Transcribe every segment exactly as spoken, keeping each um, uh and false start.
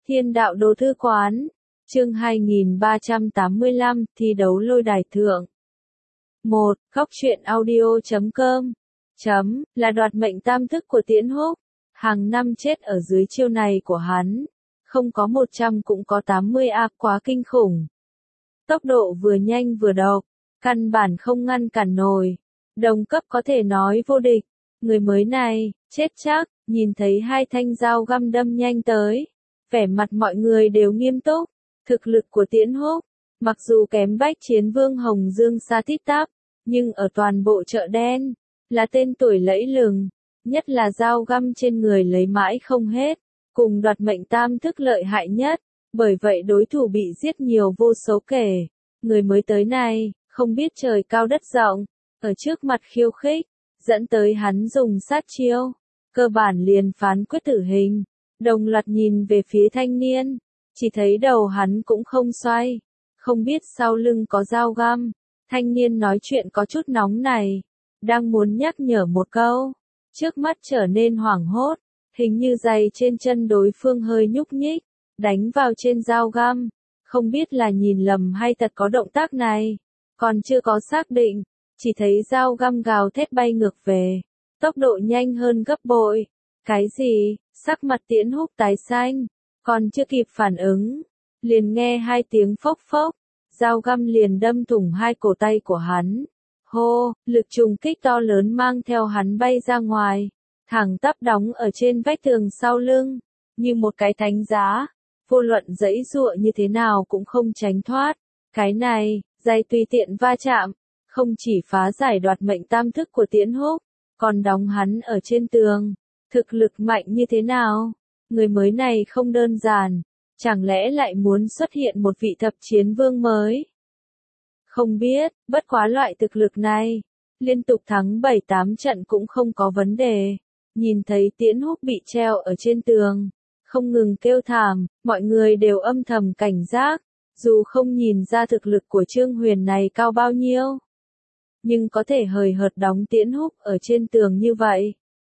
Thiên đạo đồ thư quán, chương hai nghìn ba trăm tám mươi lăm, thi đấu lôi đài thượng. một. Góc truyện audio chấm com chấm là đoạt mệnh tam thức của Tiễn Húc. Hàng năm chết ở dưới chiêu này của hắn. Không có một trăm cũng có tám mươi a, quá kinh khủng. Tốc độ vừa nhanh vừa độc, căn bản không ngăn cản nổi. Đồng cấp có thể nói vô địch. Người mới này, chết chắc, nhìn thấy hai thanh dao găm đâm nhanh tới. Vẻ mặt mọi người đều nghiêm túc. Thực lực của Tiễn Húc, mặc dù kém bách chiến vương Hồng Dương Sa tít tắp, nhưng ở toàn bộ chợ đen, là tên tuổi lẫy lừng, nhất là dao găm trên người lấy mãi không hết, cùng đoạt mệnh tam thức lợi hại nhất, bởi vậy đối thủ bị giết nhiều vô số kể. Người mới tới này, không biết trời cao đất rộng, ở trước mặt khiêu khích, dẫn tới hắn dùng sát chiêu, cơ bản liền phán quyết tử hình. Đồng loạt nhìn về phía thanh niên, chỉ thấy đầu hắn cũng không xoay, không biết sau lưng có dao găm. Thanh niên nói chuyện có chút nóng này, đang muốn nhắc nhở một câu, trước mắt trở nên hoảng hốt, hình như giày trên chân đối phương hơi nhúc nhích, đánh vào trên dao găm, không biết là nhìn lầm hay thật có động tác này, còn chưa có xác định, chỉ thấy dao găm gào thét bay ngược về, tốc độ nhanh hơn gấp bội. Cái gì? Sắc mặt Tiễn Húc tái xanh, còn chưa kịp phản ứng, liền nghe hai tiếng phốc phốc, dao găm liền đâm thủng hai cổ tay của hắn. Hô, lực trùng kích to lớn mang theo hắn bay ra ngoài, thẳng tắp đóng ở trên vách tường sau lưng, như một cái thánh giá, vô luận giãy giụa như thế nào cũng không tránh thoát. Cái này, giày tùy tiện va chạm, không chỉ phá giải đoạt mệnh tam thức của Tiễn Húc, còn đóng hắn ở trên tường. Thực lực mạnh như thế nào? Người mới này không đơn giản, chẳng lẽ lại muốn xuất hiện một vị thập chiến vương mới? Không biết, bất quá loại thực lực này, liên tục thắng bảy tám trận cũng không có vấn đề. Nhìn thấy Tiễn Húc bị treo ở trên tường, không ngừng kêu thảm, mọi người đều âm thầm cảnh giác, dù không nhìn ra thực lực của Trương Huyền này cao bao nhiêu, nhưng có thể hời hợt đóng Tiễn Húc ở trên tường như vậy.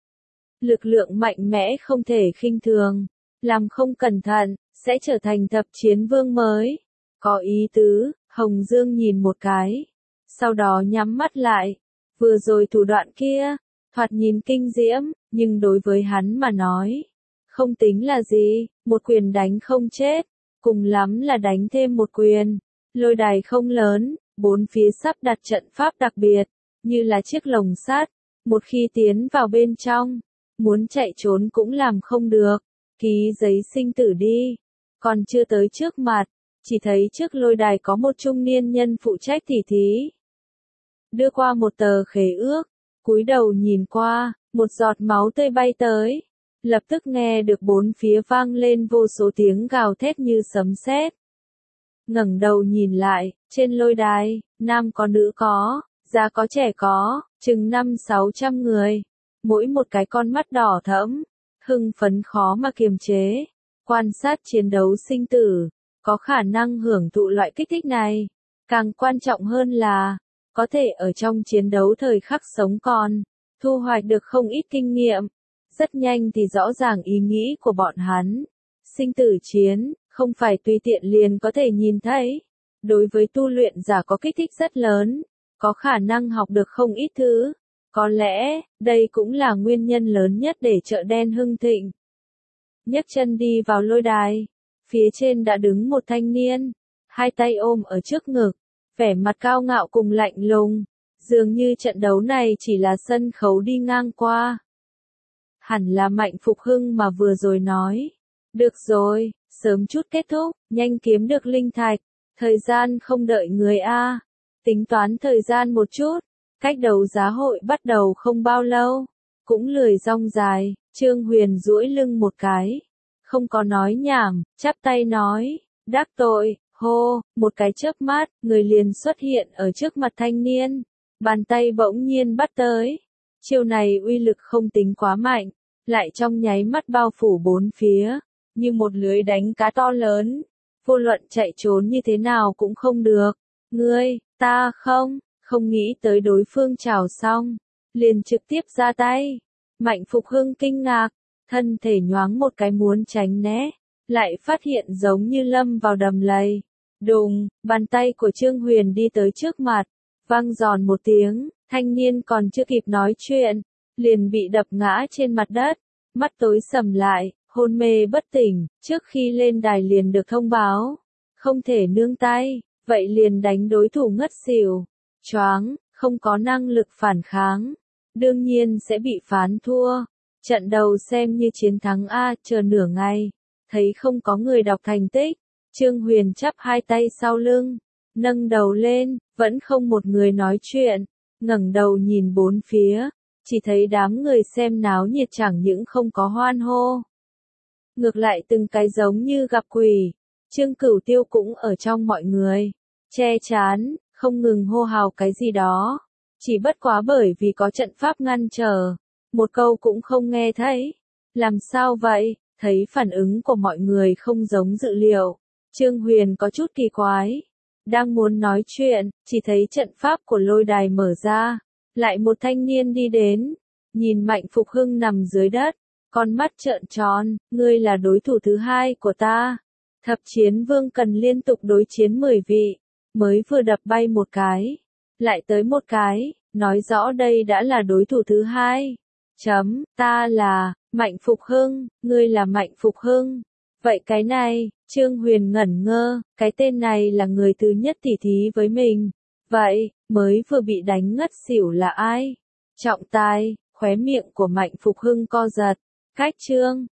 Lực lượng mạnh mẽ không thể khinh thường, làm không cẩn thận, sẽ trở thành thập chiến vương mới. Có ý tứ, Hồng Dương nhìn một cái, sau đó nhắm mắt lại. Vừa rồi thủ đoạn kia, thoạt nhìn kinh diễm, nhưng đối với hắn mà nói, không tính là gì, một quyền đánh không chết, cùng lắm là đánh thêm một quyền. Lôi đài không lớn, bốn phía sắp đặt trận pháp đặc biệt, như là chiếc lồng sắt, một khi tiến vào bên trong, muốn chạy trốn cũng làm không được, ký giấy sinh tử đi. Còn chưa tới trước mặt, chỉ thấy trước lôi đài có một trung niên nhân phụ trách tỉ thí. Đưa qua một tờ khế ước, cúi đầu nhìn qua, một giọt máu tươi bay tới. Lập tức nghe được bốn phía vang lên vô số tiếng gào thét như sấm sét. Ngẩng đầu nhìn lại, trên lôi đài, nam có nữ có, già có trẻ có, chừng năm sáu trăm người. Mỗi một cái con mắt đỏ thẫm, hưng phấn khó mà kiềm chế, quan sát chiến đấu sinh tử, có khả năng hưởng thụ loại kích thích này. Càng quan trọng hơn là, có thể ở trong chiến đấu thời khắc sống còn, thu hoạch được không ít kinh nghiệm. Rất nhanh thì rõ ràng ý nghĩ của bọn hắn. Sinh tử chiến, không phải tùy tiện liền có thể nhìn thấy. Đối với tu luyện giả có kích thích rất lớn, có khả năng học được không ít thứ. Có lẽ, đây cũng là nguyên nhân lớn nhất để chợ đen hưng thịnh. Nhấc chân đi vào lôi đài, phía trên đã đứng một thanh niên, hai tay ôm ở trước ngực, vẻ mặt cao ngạo cùng lạnh lùng, dường như trận đấu này chỉ là sân khấu đi ngang qua. Hẳn là Mạnh Phục Hưng mà vừa rồi nói. Được rồi, sớm chút kết thúc, nhanh kiếm được linh thạch, thời gian không đợi người a. Tính toán thời gian một chút. Cách đấu giá hội bắt đầu không bao lâu, cũng lười rong dài, Trương Huyền duỗi lưng một cái, không có nói nhảm, chắp tay nói, đắc tội, hô, một cái chớp mắt, người liền xuất hiện ở trước mặt thanh niên, bàn tay bỗng nhiên bắt tới, chiêu này uy lực không tính quá mạnh, lại trong nháy mắt bao phủ bốn phía, như một lưới đánh cá to lớn, vô luận chạy trốn như thế nào cũng không được, ngươi, ta không. Không nghĩ tới đối phương chào xong, liền trực tiếp ra tay. Mạnh Phục Hưng kinh ngạc, thân thể nhoáng một cái muốn tránh né, lại phát hiện giống như lâm vào đầm lầy. Đùng, bàn tay của Trương Huyền đi tới trước mặt, vang giòn một tiếng, thanh niên còn chưa kịp nói chuyện, liền bị đập ngã trên mặt đất, mắt tối sầm lại, hôn mê bất tỉnh, trước khi lên đài liền được thông báo, không thể nương tay, vậy liền đánh đối thủ ngất xỉu, choáng, không có năng lực phản kháng, đương nhiên sẽ bị phán thua. Trận đầu xem như chiến thắng a, chờ nửa ngày, thấy không có người đọc thành tích, Trương Huyền chắp hai tay sau lưng, nâng đầu lên, vẫn không một người nói chuyện, ngẩng đầu nhìn bốn phía, chỉ thấy đám người xem náo nhiệt chẳng những không có hoan hô. Ngược lại từng cái giống như gặp quỷ, Trương Cửu Tiêu cũng ở trong mọi người, che chán, không ngừng hô hào cái gì đó, chỉ bất quá bởi vì có trận pháp ngăn trở, một câu cũng không nghe thấy. Làm sao vậy? Thấy phản ứng của mọi người không giống dự liệu, Trương Huyền có chút kỳ quái, đang muốn nói chuyện, chỉ thấy trận pháp của lôi đài mở ra, lại một thanh niên đi đến, nhìn Mạnh Phục Hưng nằm dưới đất, con mắt trợn tròn, ngươi là đối thủ thứ hai của ta. Thập Chiến Vương cần liên tục đối chiến mười vị, mới vừa đập bay một cái, lại tới một cái, nói rõ đây đã là đối thủ thứ hai. Chấm, ta là, Mạnh Phục Hưng, ngươi là Mạnh Phục Hưng. Vậy cái này, Trương Huyền ngẩn ngơ, cái tên này là người thứ nhất tỉ thí với mình. Vậy, mới vừa bị đánh ngất xỉu là ai? Trọng tài, khóe miệng của Mạnh Phục Hưng co giật, cách Trương